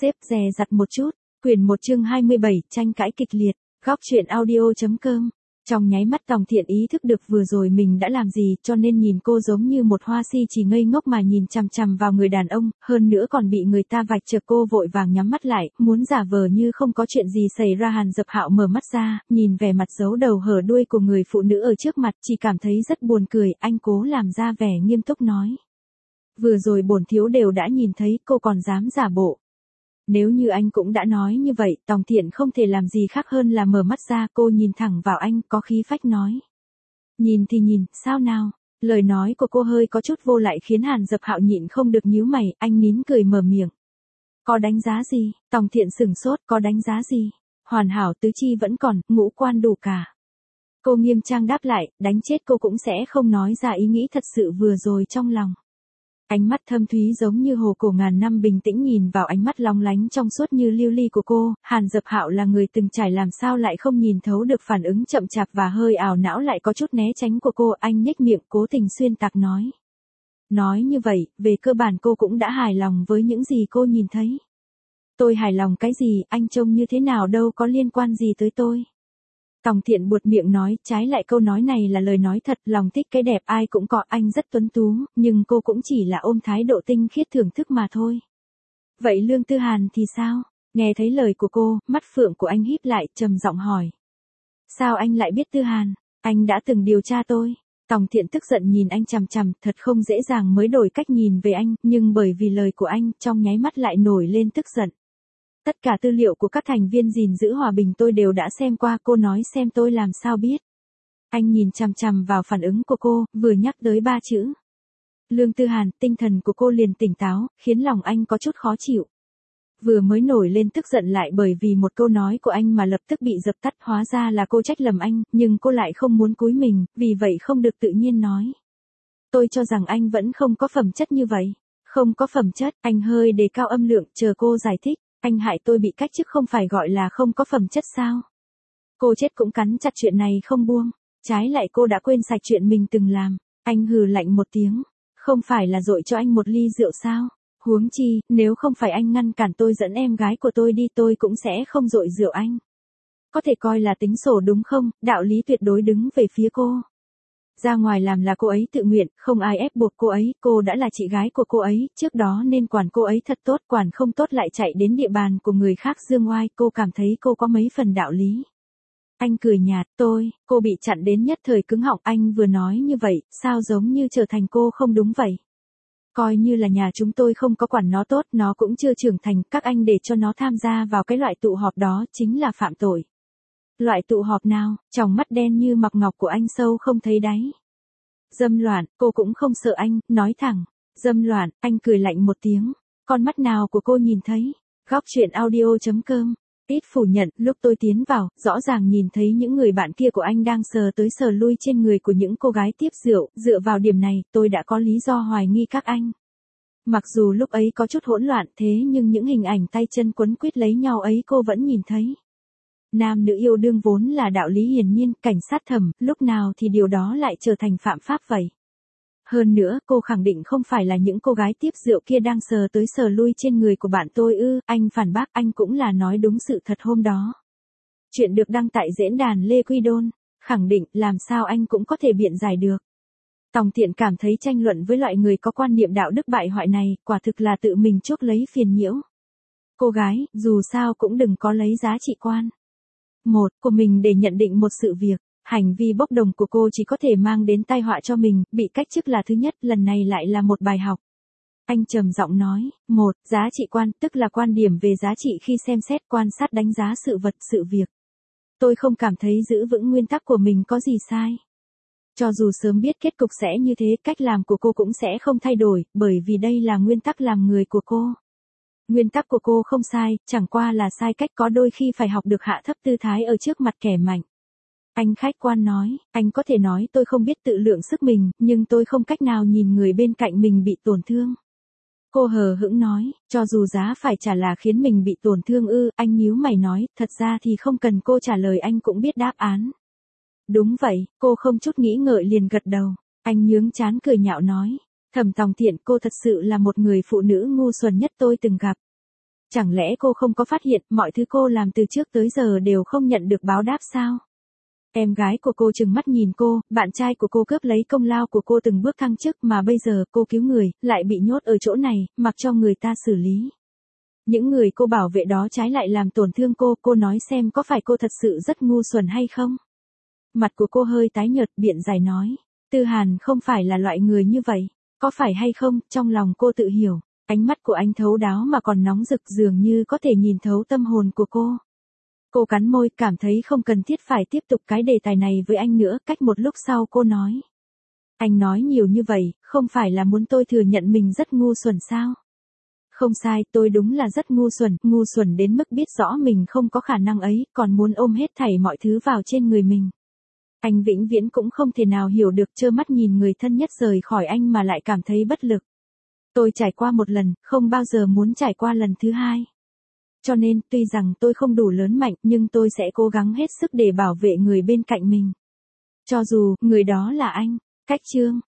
xếp dè dặt một chút. Quyển 1 chương 27, tranh cãi kịch liệt. Góc truyện audio.com. Trong nháy mắt Tòng Thiện ý thức được vừa rồi mình đã làm gì, cho nên nhìn cô giống như một hoa si chỉ ngây ngốc mà nhìn chằm chằm vào người đàn ông, hơn nữa còn bị người ta vạch trần. Cô vội vàng nhắm mắt lại, muốn giả vờ như không có chuyện gì xảy ra. Hàn Dập Hạo mở mắt ra, nhìn vẻ mặt giấu đầu hở đuôi của người phụ nữ ở trước mặt, chỉ cảm thấy rất buồn cười. Anh cố làm ra vẻ nghiêm túc nói: vừa rồi bổn thiếu đều đã nhìn thấy, cô còn dám giả bộ. Nếu như anh cũng đã nói như vậy, Tòng Thiện không thể làm gì khác hơn là mở mắt ra. Cô nhìn thẳng vào anh, có khí phách nói: nhìn thì nhìn, sao nào? Lời nói của cô hơi có chút vô lại khiến Hàn Dập Hạo nhịn không được nhíu mày. Anh nín cười mở miệng: có đánh giá gì? Tòng Thiện sửng sốt: có đánh giá gì? Hoàn hảo tứ chi vẫn còn, ngũ quan đủ cả. Cô nghiêm trang đáp lại: đánh chết cô cũng sẽ không nói ra ý nghĩ thật sự vừa rồi trong lòng. Ánh mắt thâm thúy giống như hồ cổ ngàn năm bình tĩnh nhìn vào ánh mắt long lánh trong suốt như lưu ly của cô. Hàn Dập Hạo là người từng trải, làm sao lại không nhìn thấu được phản ứng chậm chạp và hơi ảo não lại có chút né tránh của cô. Anh nhếch miệng cố tình xuyên tạc nói: nói như vậy, về cơ bản cô cũng đã hài lòng với những gì cô nhìn thấy. Tôi hài lòng cái gì, anh trông như thế nào đâu có liên quan gì tới tôi. Tòng Thiện buột miệng nói, trái lại câu nói này là lời nói thật, lòng thích cái đẹp ai cũng có, anh rất tuấn tú, nhưng cô cũng chỉ là ôm thái độ tinh khiết thưởng thức mà thôi. Vậy Lương Tư Hàn thì sao? Nghe thấy lời của cô, mắt phượng của anh híp lại, trầm giọng hỏi. Sao anh lại biết Tư Hàn? Anh đã từng điều tra tôi. Tòng Thiện tức giận nhìn anh chằm chằm, thật không dễ dàng mới đổi cách nhìn về anh, nhưng bởi vì lời của anh, trong nháy mắt lại nổi lên tức giận. Tất cả tư liệu của các thành viên gìn giữ hòa bình tôi đều đã xem qua, cô nói xem tôi làm sao biết. Anh nhìn chằm chằm vào phản ứng của cô, vừa nhắc tới 3 chữ Lương Tư Hàn, tinh thần của cô liền tỉnh táo, khiến lòng anh có chút khó chịu. Vừa mới nổi lên tức giận lại bởi vì một câu nói của anh mà lập tức bị dập tắt, hóa ra là cô trách lầm anh, nhưng cô lại không muốn cúi mình, vì vậy không được tự nhiên nói. Tôi cho rằng anh vẫn không có phẩm chất như vậy. Không có phẩm chất, anh hơi đề cao âm lượng, chờ cô giải thích. Anh hại tôi bị cách chức không phải gọi là không có phẩm chất sao? Cô chết cũng cắn chặt chuyện này không buông. Trái lại cô đã quên sạch chuyện mình từng làm. Anh hừ lạnh một tiếng. Không phải là dội cho anh một ly rượu sao? Huống chi, nếu không phải anh ngăn cản tôi dẫn em gái của tôi đi, tôi cũng sẽ không dội rượu anh. Có thể coi là tính sổ đúng không? Đạo lý tuyệt đối đứng về phía cô. Ra ngoài làm là cô ấy tự nguyện, không ai ép buộc cô ấy, cô đã là chị gái của cô ấy, trước đó nên quản cô ấy thật tốt, quản không tốt lại chạy đến địa bàn của người khác dương oai, cô cảm thấy cô có mấy phần đạo lý. Anh cười nhạt, cô bị chặn đến nhất thời cứng họng, anh vừa nói như vậy, sao giống như trở thành cô không đúng vậy. Coi như là nhà chúng tôi không có quản nó tốt, nó cũng chưa trưởng thành, các anh để cho nó tham gia vào cái loại tụ họp đó, chính là phạm tội. Loại tụ họp nào? Tròng mắt đen như mặc ngọc của anh sâu không thấy đáy. Dâm loạn, cô cũng không sợ anh, nói thẳng. Dâm loạn, anh cười lạnh một tiếng. Con mắt nào của cô nhìn thấy? Góc truyện audio.com. Ít phủ nhận, lúc tôi tiến vào, rõ ràng nhìn thấy những người bạn kia của anh đang sờ tới sờ lui trên người của những cô gái tiếp rượu, dựa vào điểm này, tôi đã có lý do hoài nghi các anh. Mặc dù lúc ấy có chút hỗn loạn thế nhưng những hình ảnh tay chân quấn quýt lấy nhau ấy cô vẫn nhìn thấy. Nam nữ yêu đương vốn là đạo lý hiển nhiên, cảnh sát thẩm, lúc nào thì điều đó lại trở thành phạm pháp vậy. Hơn nữa, cô khẳng định không phải là những cô gái tiếp rượu kia đang sờ tới sờ lui trên người của bạn tôi ư, anh phản bác, anh cũng là nói đúng sự thật hôm đó. Chuyện được đăng tại diễn đàn Lê Quy Đôn, khẳng định, làm sao anh cũng có thể biện giải được. Tòng Thiện cảm thấy tranh luận với loại người có quan niệm đạo đức bại hoại này, quả thực là tự mình chuốc lấy phiền nhiễu. Cô gái, dù sao cũng đừng có lấy giá trị quan của mình để nhận định một sự việc. Hành vi bốc đồng của cô chỉ có thể mang đến tai họa cho mình, bị cách chức là thứ nhất, lần này lại là một bài học. Anh trầm giọng nói, giá trị quan, tức là quan điểm về giá trị khi xem xét, quan sát đánh giá sự vật, sự việc. Tôi không cảm thấy giữ vững nguyên tắc của mình có gì sai. Cho dù sớm biết kết cục sẽ như thế, cách làm của cô cũng sẽ không thay đổi, bởi vì đây là nguyên tắc làm người của cô. Nguyên tắc của cô không sai, chẳng qua là sai cách, có đôi khi phải học được hạ thấp tư thái ở trước mặt kẻ mạnh. Anh khách quan nói, anh có thể nói tôi không biết tự lượng sức mình, nhưng tôi không cách nào nhìn người bên cạnh mình bị tổn thương. Cô hờ hững nói, cho dù giá phải trả là khiến mình bị tổn thương ư, anh nhíu mày nói, thật ra thì không cần cô trả lời anh cũng biết đáp án. Đúng vậy, cô không chút nghĩ ngợi liền gật đầu. Anh nhướng trán cười nhạo nói, Thẩm Tòng Thiện, cô thật sự là một người phụ nữ ngu xuẩn nhất tôi từng gặp. Chẳng lẽ cô không có phát hiện mọi thứ cô làm từ trước tới giờ đều không nhận được báo đáp sao? Em gái của cô trừng mắt nhìn cô, bạn trai của cô cướp lấy công lao của cô từng bước thăng chức mà bây giờ cô cứu người, lại bị nhốt ở chỗ này, mặc cho người ta xử lý. Những người cô bảo vệ đó trái lại làm tổn thương cô nói xem có phải cô thật sự rất ngu xuẩn hay không? Mặt của cô hơi tái nhợt, biện giải nói. Tư Hàn không phải là loại người như vậy, có phải hay không, trong lòng cô tự hiểu, ánh mắt của anh thấu đáo mà còn nóng rực dường như có thể nhìn thấu tâm hồn của cô. Cô cắn môi, cảm thấy không cần thiết phải tiếp tục cái đề tài này với anh nữa, cách một lúc sau cô nói. Anh nói nhiều như vậy, không phải là muốn tôi thừa nhận mình rất ngu xuẩn sao? Không sai, tôi đúng là rất ngu xuẩn đến mức biết rõ mình không có khả năng ấy, còn muốn ôm hết thảy mọi thứ vào trên người mình. Anh vĩnh viễn cũng không thể nào hiểu được, trơ mắt nhìn người thân nhất rời khỏi anh mà lại cảm thấy bất lực. Tôi trải qua một lần, không bao giờ muốn trải qua lần thứ hai. Cho nên, tuy rằng tôi không đủ lớn mạnh, nhưng tôi sẽ cố gắng hết sức để bảo vệ người bên cạnh mình. Cho dù, người đó là anh. Cách chương